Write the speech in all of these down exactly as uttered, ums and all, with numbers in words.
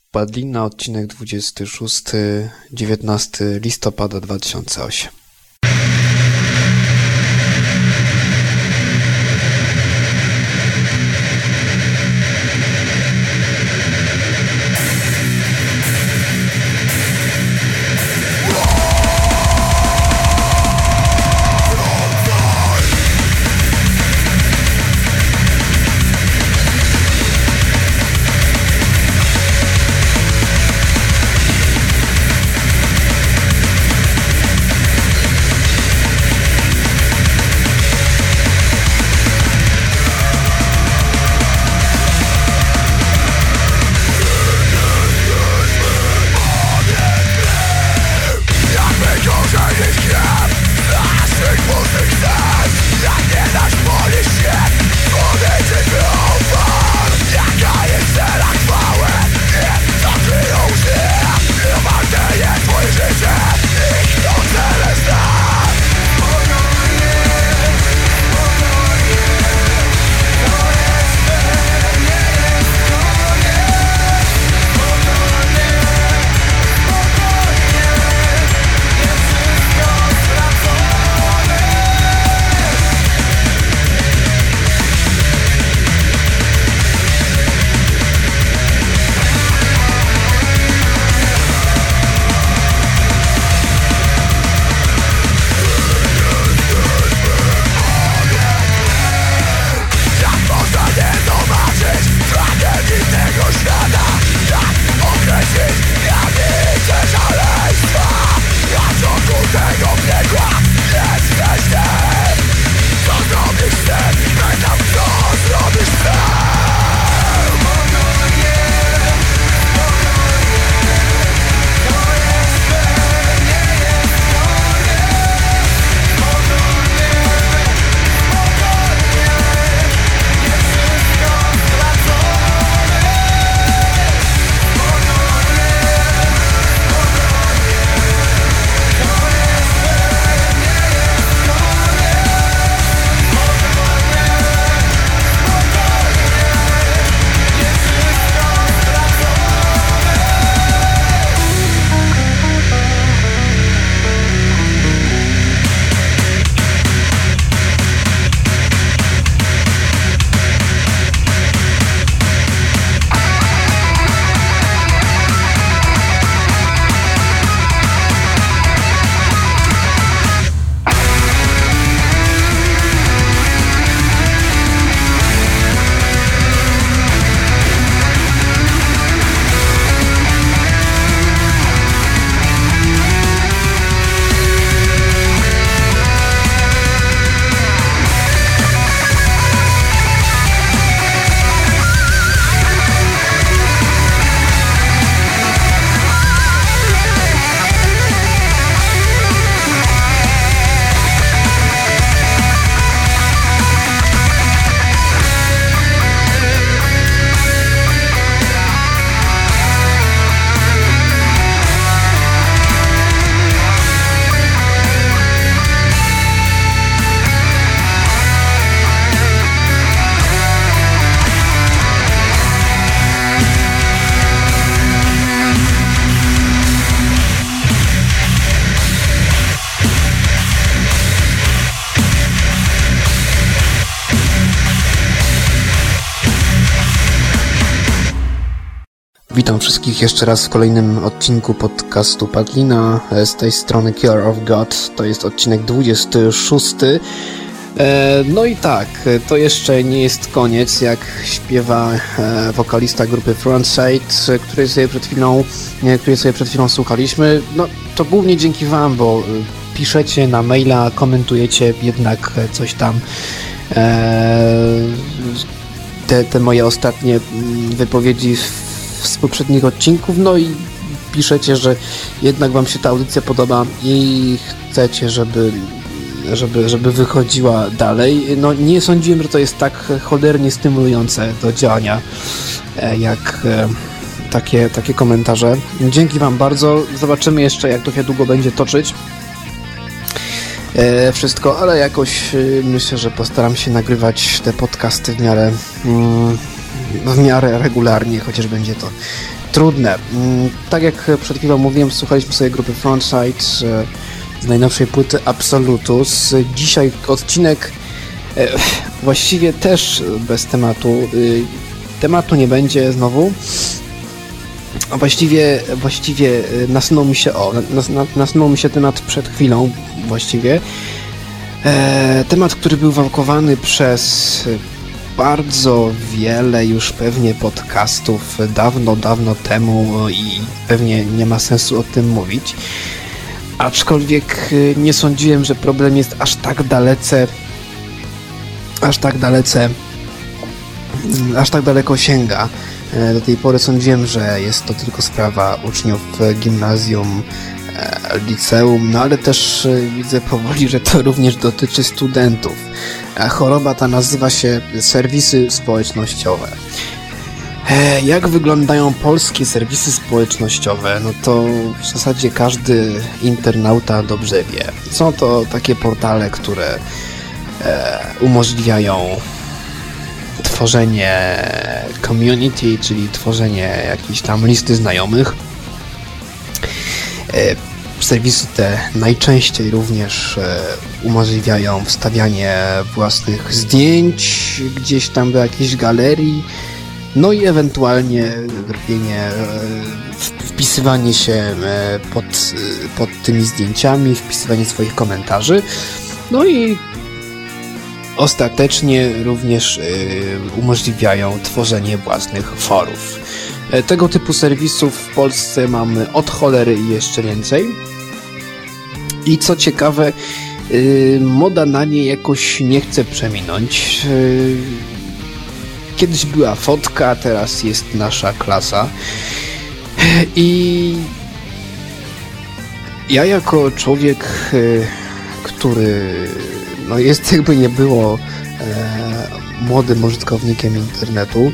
Padlina, odcinek dwudziesty szósty, dziewiętnastego listopada dwa tysiące ósmego. Witam wszystkich jeszcze raz w kolejnym odcinku podcastu Padlina. Z tej strony Killer of God. To jest odcinek dwudziesty szósty. No i tak, to jeszcze nie jest koniec, jak śpiewa wokalista grupy Frontside, której sobie przed chwilą, której sobie przed chwilą słuchaliśmy. No to głównie dzięki wam, bo piszecie na maila, komentujecie jednak coś tam. Te, te moje ostatnie wypowiedzi z poprzednich odcinków, no i piszecie, że jednak wam się ta audycja podoba i chcecie, żeby, żeby, żeby wychodziła dalej. No nie sądziłem, że to jest tak cholernie stymulujące do działania, jak takie, takie komentarze. Dzięki wam bardzo. Zobaczymy jeszcze, jak to się długo będzie toczyć. e, wszystko, ale jakoś e, myślę, że postaram się nagrywać te podcasty w miarę mm, w miarę regularnie, chociaż będzie to trudne. Tak jak przed chwilą mówiłem, słuchaliśmy sobie grupy Frontside z najnowszej płyty Absolutus. Dzisiaj odcinek właściwie też bez tematu. Tematu nie będzie znowu. A właściwie, właściwie nasunął mi się, o, nas, nasunął mi się temat przed chwilą właściwie. E, temat, który był wałkowany przez bardzo wiele już pewnie podcastów dawno, dawno temu i pewnie nie ma sensu o tym mówić. Aczkolwiek nie sądziłem, że problem jest aż tak dalece, aż tak dalece, aż tak daleko sięga. Do tej pory sądziłem, że jest to tylko sprawa uczniów gimnazjum, liceum, no ale też widzę powoli, że to również dotyczy studentów. Choroba ta nazywa się serwisy społecznościowe. Jak wyglądają polskie serwisy społecznościowe? No to w zasadzie każdy internauta dobrze wie. Są to takie portale, które umożliwiają tworzenie community, czyli tworzenie jakiejś tam listy znajomych. Serwisy te najczęściej również umożliwiają wstawianie własnych zdjęć gdzieś tam do jakiejś galerii, no i ewentualnie robienie, wpisywanie się pod, pod tymi zdjęciami, wpisywanie swoich komentarzy, no i ostatecznie również y, umożliwiają tworzenie własnych forów. E, tego typu serwisów w Polsce mamy od cholery i jeszcze więcej. I co ciekawe, y, moda na nie jakoś nie chce przeminąć. Y, kiedyś była fotka, teraz jest nasza klasa. I ja jako człowiek, y, który no jest jakby nie było e, młodym użytkownikiem internetu,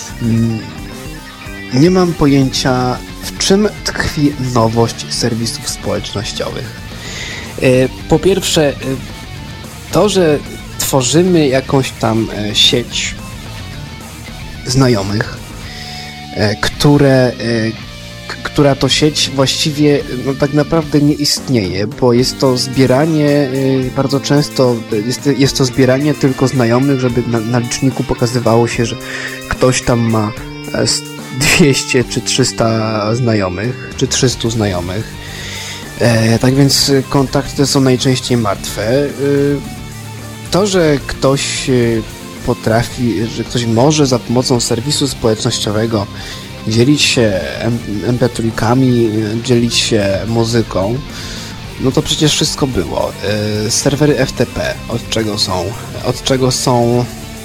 nie mam pojęcia, w czym tkwi nowość serwisów społecznościowych. E, po pierwsze, to, że tworzymy jakąś tam e, sieć znajomych, e, które e, która to sieć właściwie no, tak naprawdę nie istnieje, bo jest to zbieranie, yy, bardzo często jest, jest to zbieranie tylko znajomych, żeby na, na liczniku pokazywało się, że ktoś tam ma dwieście czy trzysta znajomych, czy trzysta znajomych. E, tak więc kontakty są najczęściej martwe. E, to, że ktoś potrafi, że ktoś może za pomocą serwisu społecznościowego dzielić się em pe trzy-kami, dzielić się muzyką, no to przecież wszystko było. Yy, serwery F T P, od czego są, od czego są,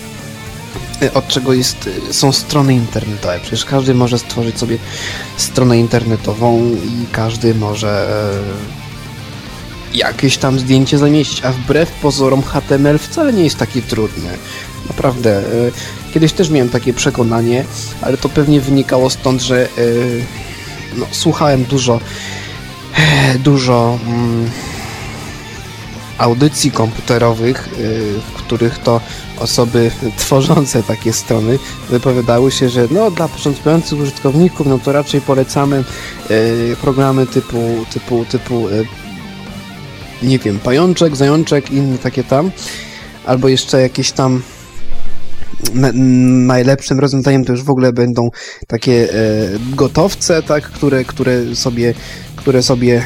yy, od czego jest, yy, są strony internetowe. Przecież każdy może stworzyć sobie stronę internetową i każdy może yy, jakieś tam zdjęcie zamieścić, a wbrew pozorom H T M L wcale nie jest taki trudny. Naprawdę. Yy, Kiedyś też miałem takie przekonanie, ale to pewnie wynikało stąd, że yy, no, słuchałem dużo yy, dużo yy, audycji komputerowych, yy, w których to osoby tworzące takie strony wypowiadały się, że no dla początkujących użytkowników no to raczej polecamy yy, programy typu typu typu yy, nie wiem, Pajączek, Zajączek i inne takie tam, albo jeszcze jakieś tam Na, najlepszym rozwiązaniem to już w ogóle będą takie e, gotowce, tak, które, które sobie, które sobie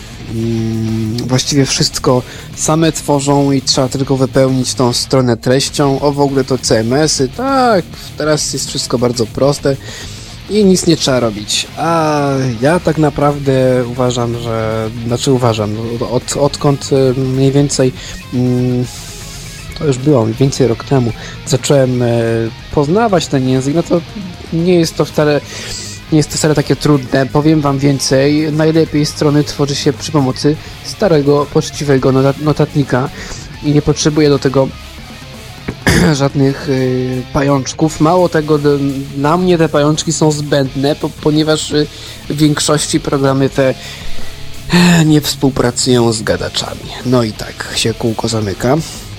mm, właściwie wszystko same tworzą i trzeba tylko wypełnić tą stronę treścią. O, w ogóle to C M S-y, tak, teraz jest wszystko bardzo proste i nic nie trzeba robić. A ja tak naprawdę uważam, że, znaczy uważam, od, odkąd mniej więcej mm, to już było mniej więcej rok temu, zacząłem e, poznawać ten język, no to nie jest to wcale nie jest to wcale takie trudne. Powiem wam więcej, najlepiej strony tworzy się przy pomocy starego, poczciwego notatnika i nie potrzebuje do tego żadnych y, pajączków. Mało tego, d- dla mnie te pajączki są zbędne, po, ponieważ y, w większości programy te y, nie współpracują z gadaczami. No i tak się kółko zamyka.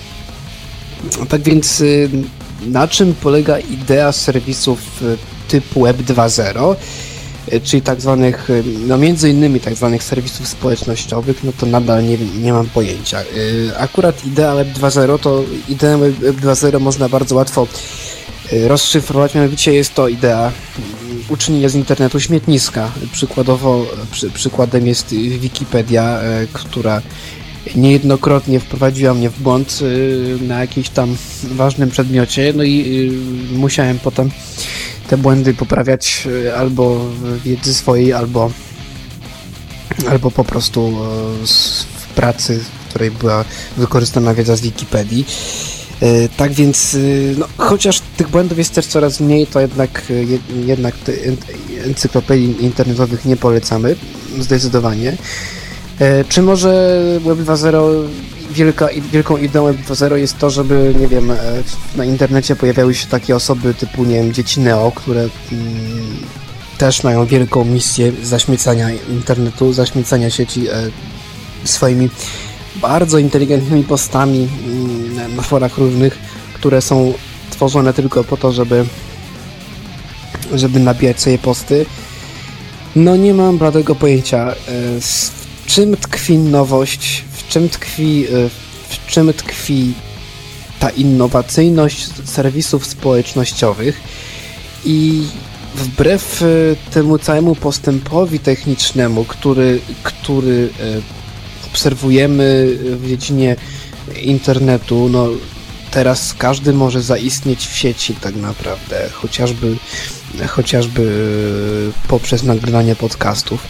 Tak więc na czym polega idea serwisów typu Web dwa zero? czyli tak zwanych, no między innymi tak zwanych serwisów społecznościowych, no to nadal nie, nie mam pojęcia. Akurat idea Web dwa zero, to ideę Web dwa zero można bardzo łatwo rozszyfrować, mianowicie jest to idea uczynienia z internetu śmietniska. Przykładowo, przy, przykładem jest Wikipedia, która niejednokrotnie wprowadziła mnie w błąd na jakimś tam ważnym przedmiocie, no i musiałem potem te błędy poprawiać albo w wiedzy swojej, albo, albo po prostu w pracy, w której była wykorzystana wiedza z Wikipedii. Tak więc, no, chociaż tych błędów jest też coraz mniej, to jednak, jednak encyklopedii internetowych nie polecamy, zdecydowanie. Czy może Web dwa zero, wielka, wielką ideą Web dwa zero jest to, żeby, nie wiem, na internecie pojawiały się takie osoby typu, nie wiem, dzieci Neo, które mm, też mają wielką misję zaśmiecania internetu, zaśmiecania sieci e, swoimi bardzo inteligentnymi postami mm, na forach różnych, które są tworzone tylko po to, żeby żeby nabijać sobie posty. No nie mam bladego pojęcia, e, w czym tkwi nowość, w czym tkwi, w czym tkwi ta innowacyjność serwisów społecznościowych i wbrew temu całemu postępowi technicznemu, który, który obserwujemy w dziedzinie internetu, no teraz każdy może zaistnieć w sieci tak naprawdę, chociażby, chociażby poprzez nagrywanie podcastów.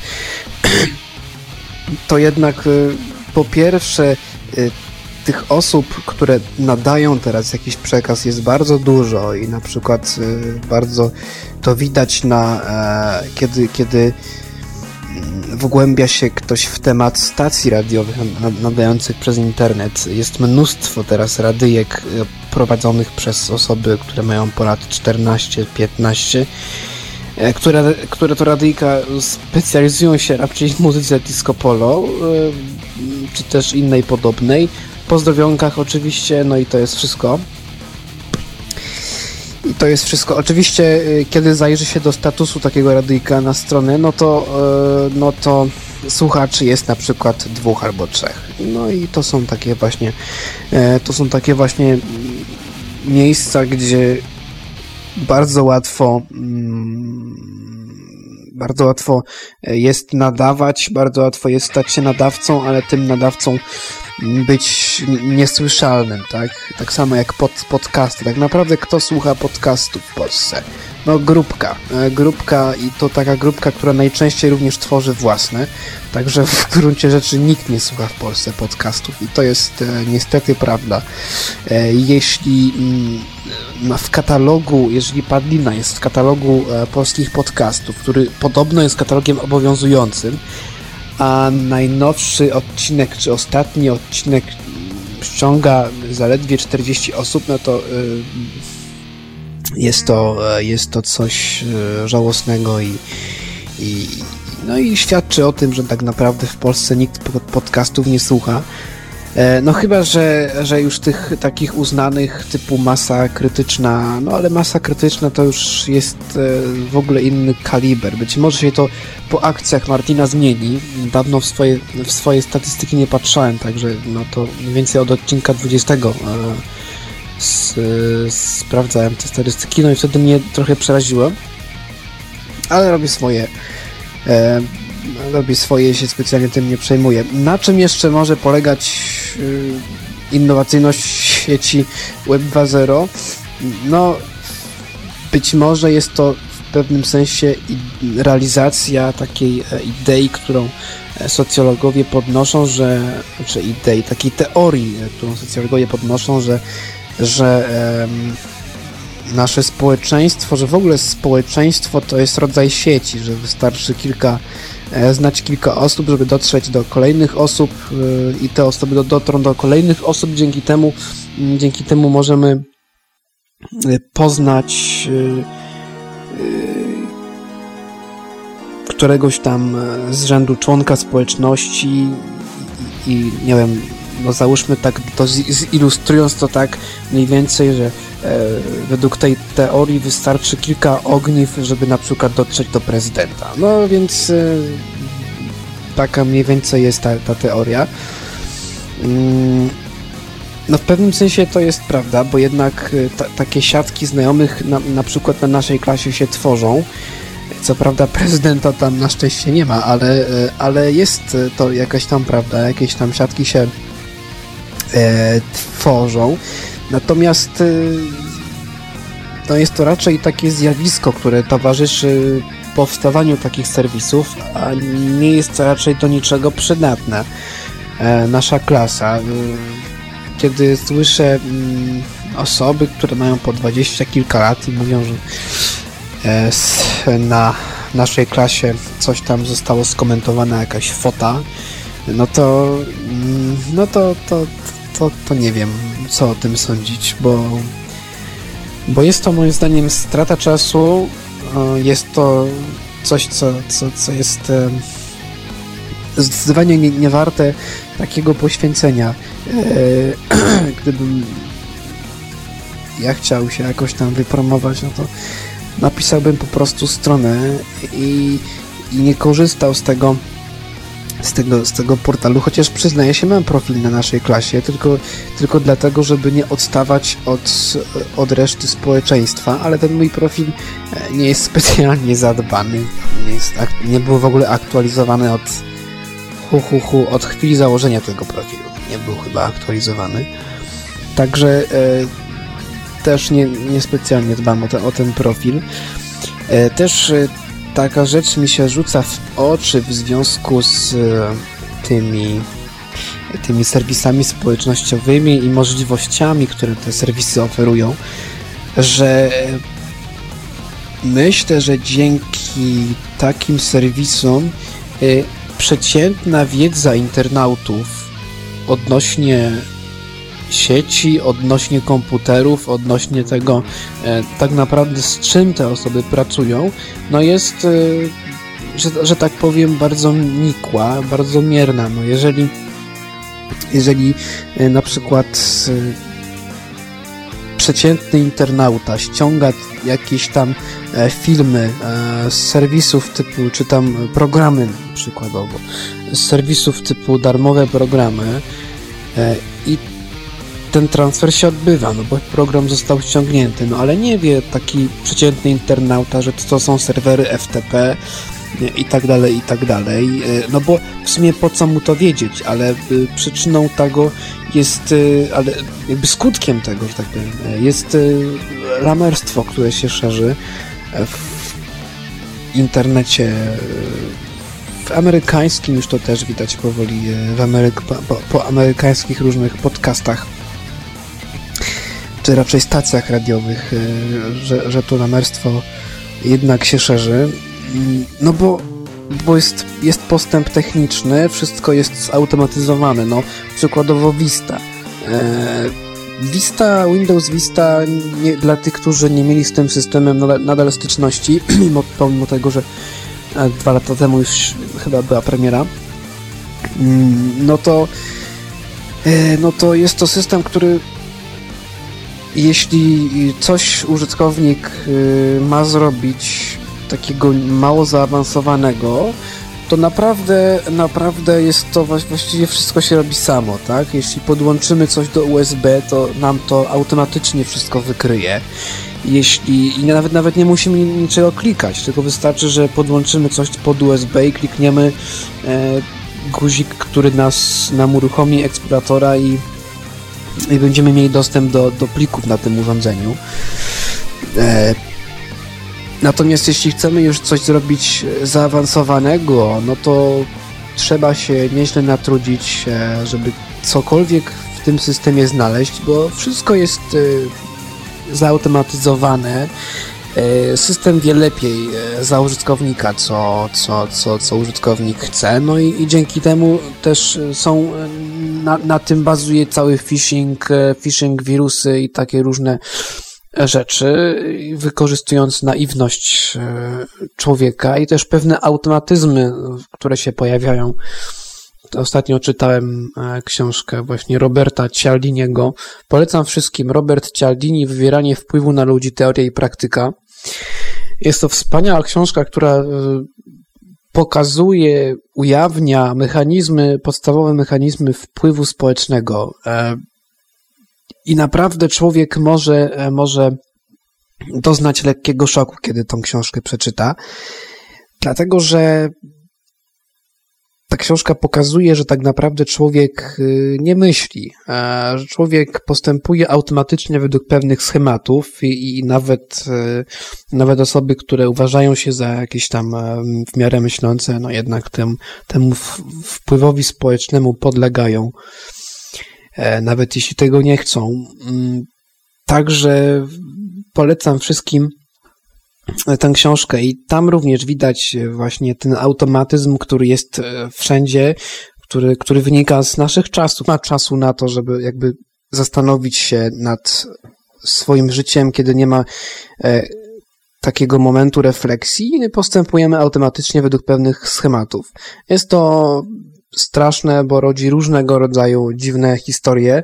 To jednak po pierwsze tych osób, które nadają teraz jakiś przekaz, jest bardzo dużo i na przykład bardzo to widać na kiedy, kiedy wgłębia się ktoś w temat stacji radiowych nadających przez internet. Jest mnóstwo teraz radyjek prowadzonych przez osoby, które mają ponad czternaście piętnaście, Które, które to radyjka specjalizują się raczej w muzyce disco polo, czy też innej podobnej, po zdrowionkach oczywiście, no i to jest wszystko. I to jest wszystko. Oczywiście, kiedy zajrzy się do statusu takiego radyjka na stronę, no to, no to słuchaczy jest na przykład dwóch albo trzech. No i to są takie właśnie, to są takie właśnie miejsca, gdzie bardzo łatwo bardzo łatwo jest nadawać, bardzo łatwo jest stać się nadawcą, ale tym nadawcą być niesłyszalnym, tak? Tak samo jak pod, podcasty. Tak naprawdę kto słucha podcastów w Polsce? No grupka. Grupka i to taka grupka, która najczęściej również tworzy własne. Także w gruncie rzeczy nikt nie słucha w Polsce podcastów i to jest e, niestety prawda. E, jeśli mm, w katalogu, jeżeli Padlina jest w katalogu e, polskich podcastów, który podobno jest katalogiem obowiązującym, a najnowszy odcinek, czy ostatni odcinek ściąga zaledwie czterdzieści osób, no to y, jest to, jest to coś y, żałosnego i, i, no i świadczy o tym, że tak naprawdę w Polsce nikt podcastów nie słucha. E, no chyba, że, że już tych takich uznanych typu Masa Krytyczna, no ale Masa Krytyczna to już jest e, w ogóle inny kaliber. Być może się to po akcjach Martina zmieni. Dawno w swoje, w swoje statystyki nie patrzałem, także no to mniej więcej od odcinka dwudziestego e, s, e, sprawdzałem te statystyki, no i wtedy mnie trochę przeraziło. Ale robię swoje. E, robi swoje, się specjalnie tym nie przejmuje. Na czym jeszcze może polegać yy, innowacyjność sieci Web dwa zero? No, być może jest to w pewnym sensie i realizacja takiej e, idei, którą socjologowie podnoszą, że, czy idei, takiej teorii, którą socjologowie podnoszą, że, że e, nasze społeczeństwo, że w ogóle społeczeństwo to jest rodzaj sieci, że wystarczy kilka znać kilka osób, żeby dotrzeć do kolejnych osób i te osoby dotrą do kolejnych osób. Dzięki temu, dzięki temu możemy poznać któregoś tam z rzędu członka społeczności i, i nie wiem, no załóżmy tak, to zilustrując to tak mniej więcej, że według tej teorii wystarczy kilka ogniw, żeby na przykład dotrzeć do prezydenta. No więc taka mniej więcej jest ta, ta teoria. No w pewnym sensie to jest prawda, bo jednak ta, takie siatki znajomych na, na przykład na naszej klasie się tworzą. Co prawda prezydenta tam na szczęście nie ma, ale, ale jest to jakaś tam prawda, jakieś tam siatki się e, tworzą. Natomiast e, no jest to raczej takie zjawisko, które towarzyszy powstawaniu takich serwisów, a nie jest raczej do niczego przydatne. E, nasza klasa, e, kiedy słyszę mm, osoby, które mają po dwadzieścia kilka lat i mówią, że e, na naszej klasie coś tam zostało skomentowane, jakaś fota, no to mm, no to, to, to, to nie wiem, co o tym sądzić, bo bo jest to moim zdaniem strata czasu, jest to coś, co, co, co jest zdecydowanie nie, nie warte takiego poświęcenia. Gdybym ja chciał się jakoś tam wypromować, no to napisałbym po prostu stronę i, i nie korzystał z tego z tego, z tego portalu, chociaż przyznaję się, mam profil na naszej klasie, tylko, tylko dlatego, żeby nie odstawać od, od reszty społeczeństwa, ale ten mój profil nie jest specjalnie zadbany, nie, jest, nie był w ogóle aktualizowany od hu, hu, hu, od chwili założenia tego profilu, nie był chyba aktualizowany, także e, też nie, nie specjalnie dbam o, te, o ten profil. E, też e, taka rzecz mi się rzuca w oczy w związku z tymi, tymi serwisami społecznościowymi i możliwościami, które te serwisy oferują, że myślę, że dzięki takim serwisom przeciętna wiedza internautów odnośnie sieci, odnośnie komputerów, odnośnie tego e, tak naprawdę z czym te osoby pracują, no jest, e, że, że tak powiem, bardzo nikła, bardzo mierna. No jeżeli jeżeli e, na przykład e, przeciętny internauta ściąga jakieś tam e, filmy e, z serwisów typu, czy tam programy przykładowo, z serwisów typu darmowe programy e, i ten transfer się odbywa, no bo program został ściągnięty, no ale nie wie taki przeciętny internauta, że to są serwery F T P i tak dalej, i tak dalej, no bo w sumie po co mu to wiedzieć, ale przyczyną tego jest, ale jakby skutkiem tego, że tak powiem, jest lamerstwo, które się szerzy w internecie, w amerykańskim, już to też widać powoli w Ameryk- po, po amerykańskich różnych podcastach, czy raczej stacjach radiowych, że, że to lamerstwo jednak się szerzy. No bo, bo jest, jest postęp techniczny, wszystko jest zautomatyzowane. No, przykładowo Vista. Vista, Windows Vista, nie, dla tych, którzy nie mieli z tym systemem nadal, nadal styczności, mimo, pomimo tego, że dwa lata temu już chyba była premiera, no to, no to jest to system, który jeśli coś użytkownik ma zrobić takiego mało zaawansowanego, to naprawdę, naprawdę jest to właściwie wszystko się robi samo, tak? Jeśli podłączymy coś do U S B, to nam to automatycznie wszystko wykryje. Jeśli, i nawet, nawet nie musimy niczego klikać, tylko wystarczy, że podłączymy coś pod U S B i klikniemy e, guzik, który nas, nam uruchomi eksploratora i i będziemy mieli dostęp do, do plików na tym urządzeniu. E, natomiast jeśli chcemy już coś zrobić zaawansowanego, no to trzeba się nieźle natrudzić, e, żeby cokolwiek w tym systemie znaleźć, bo wszystko jest e, zautomatyzowane. E, system wie lepiej e, za użytkownika, co, co, co, co użytkownik chce, no i, i dzięki temu też są Na, na tym bazuje cały phishing, phishing, wirusy i takie różne rzeczy, wykorzystując naiwność człowieka i też pewne automatyzmy, które się pojawiają ostatnio czytałem książkę właśnie Roberta Cialdiniego. Polecam wszystkim. Robert Cialdini, Wywieranie wpływu na ludzi, teoria i praktyka. Jest to wspaniała książka, która pokazuje, ujawnia mechanizmy, podstawowe mechanizmy wpływu społecznego. I naprawdę człowiek może, może doznać lekkiego szoku, kiedy tą książkę przeczyta. Dlatego, że ta książka pokazuje, że tak naprawdę człowiek nie myśli, że człowiek postępuje automatycznie według pewnych schematów i, i nawet, nawet osoby, które uważają się za jakieś tam w miarę myślące, no jednak tem, temu wpływowi społecznemu podlegają, nawet jeśli tego nie chcą. Także polecam wszystkim tę książkę i tam również widać właśnie ten automatyzm, który jest wszędzie, który, który wynika z naszych czasów. Ma czasu na to, żeby jakby zastanowić się nad swoim życiem, kiedy nie ma e, takiego momentu refleksji i postępujemy automatycznie według pewnych schematów. Jest to straszne, bo rodzi różnego rodzaju dziwne historie.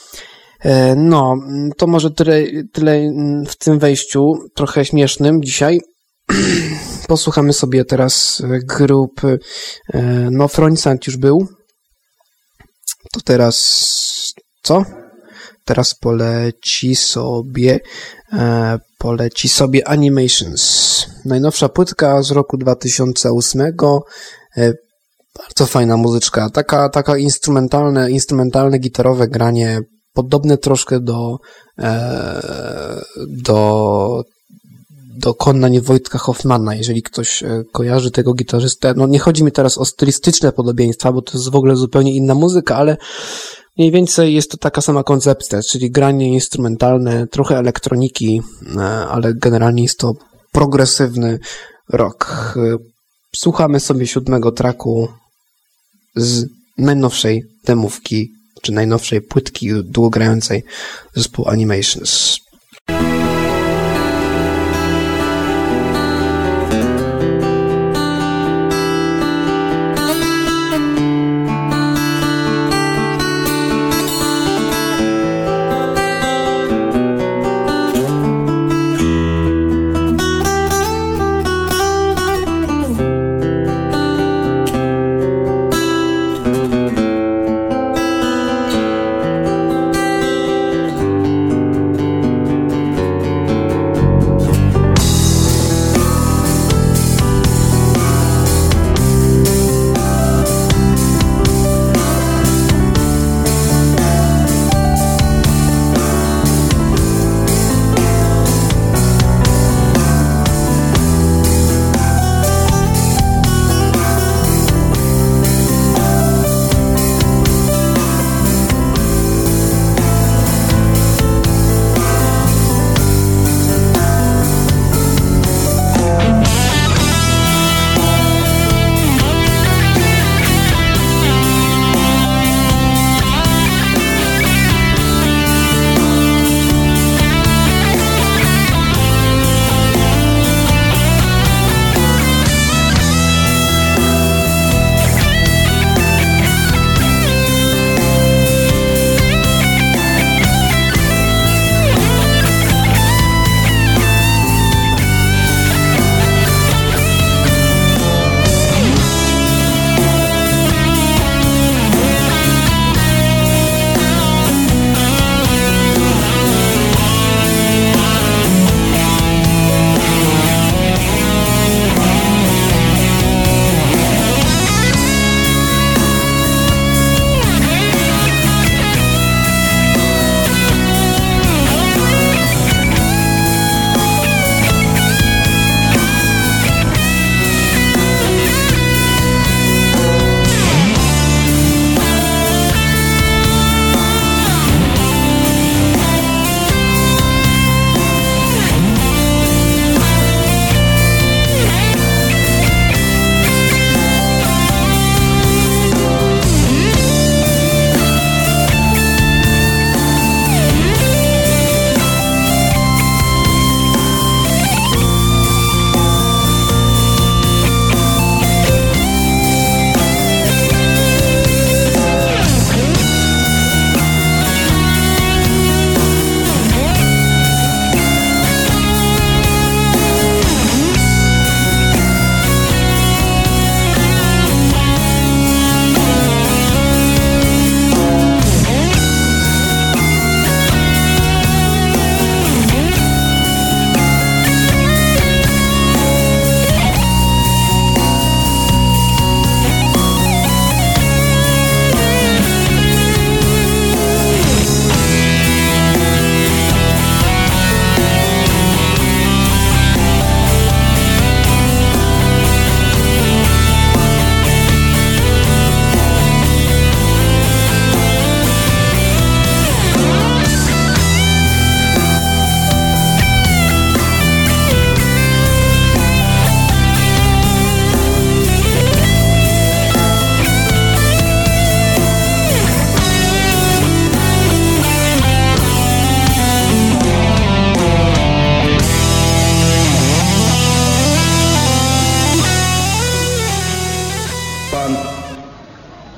No, to może tyle, tyle w tym wejściu, trochę śmiesznym dzisiaj. Posłuchamy sobie teraz grupy, no Frontend już był, to teraz co? Teraz poleci sobie, poleci sobie Animations. Najnowsza płytka z roku dwa tysiące ósmego, bardzo fajna muzyczka, taka, taka instrumentalne, instrumentalne, gitarowe granie, podobne troszkę do e, do do Konnań Wojtka Hoffmana, jeżeli ktoś kojarzy tego gitarzystę. No nie chodzi mi teraz o stylistyczne podobieństwa, bo to jest w ogóle zupełnie inna muzyka, ale mniej więcej jest to taka sama koncepcja, czyli granie instrumentalne, trochę elektroniki, ale generalnie jest to progresywny rock. Słuchamy sobie siódmego traku z najnowszej demówki, czy najnowszej płytki długogrającej zespołu Animations.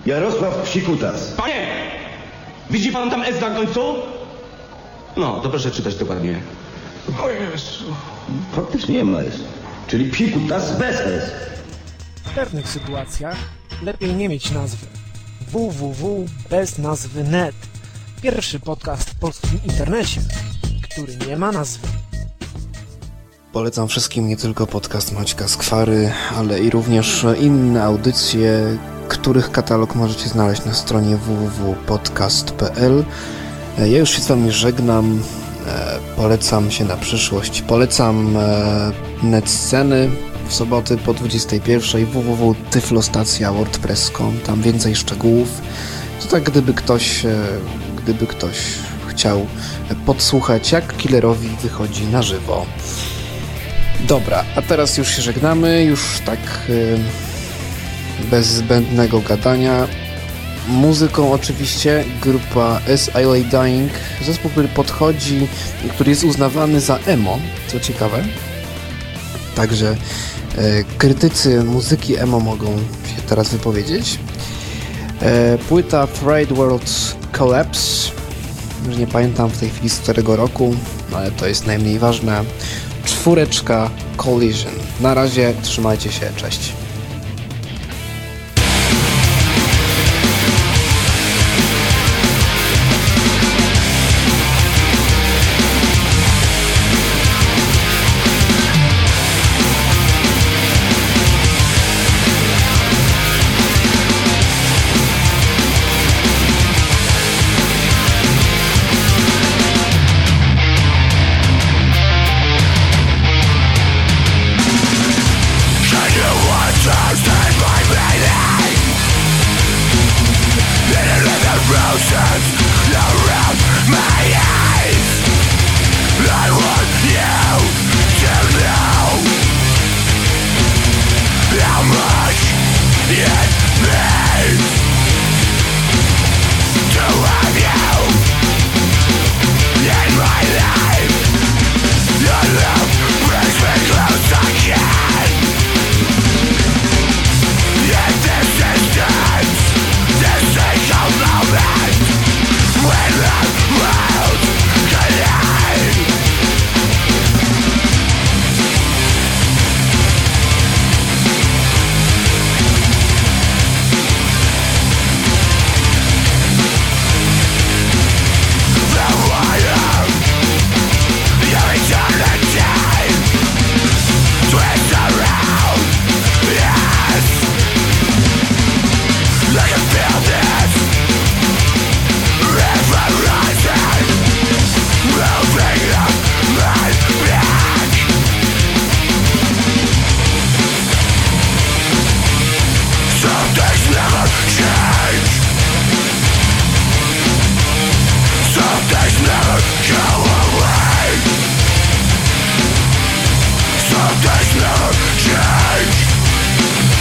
Jarosław Psikutas. Panie! Widzi pan tam S na końcu? No, to proszę czytać dokładnie. O Jezu. Faktycznie nie ma S. Czyli Psikutas bez S. W pewnych sytuacjach lepiej nie mieć nazwy. www bez nazwy kropka net. Pierwszy podcast w polskim internecie, który nie ma nazwy. Polecam wszystkim nie tylko podcast Maćka Skwary, ale i również inne audycje, których katalog możecie znaleźć na stronie www kropka podcast kropka p l. Ja już się z wami żegnam. Polecam się na przyszłość. Polecam net sceny w soboty po dwudziestej pierwszej www kropka tyflostacja kropka wordpress kropka com. Tam więcej szczegółów. To tak, gdyby ktoś, gdyby ktoś chciał podsłuchać, jak Killerowi wychodzi na żywo. Dobra, a teraz już się żegnamy, już tak yy, bez zbędnego gadania. Muzyką oczywiście grupa As I Lay Dying, zespół, który podchodzi, który jest uznawany za emo, co ciekawe. Także yy, krytycy muzyki emo mogą się teraz wypowiedzieć. Yy, płyta Afraid World Collapse, już nie pamiętam w tej chwili z którego roku, ale to jest najmniej ważne. Czwóreczka Collision. Na razie, trzymajcie się, cześć.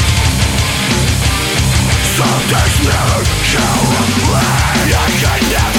Something's never go away. I can never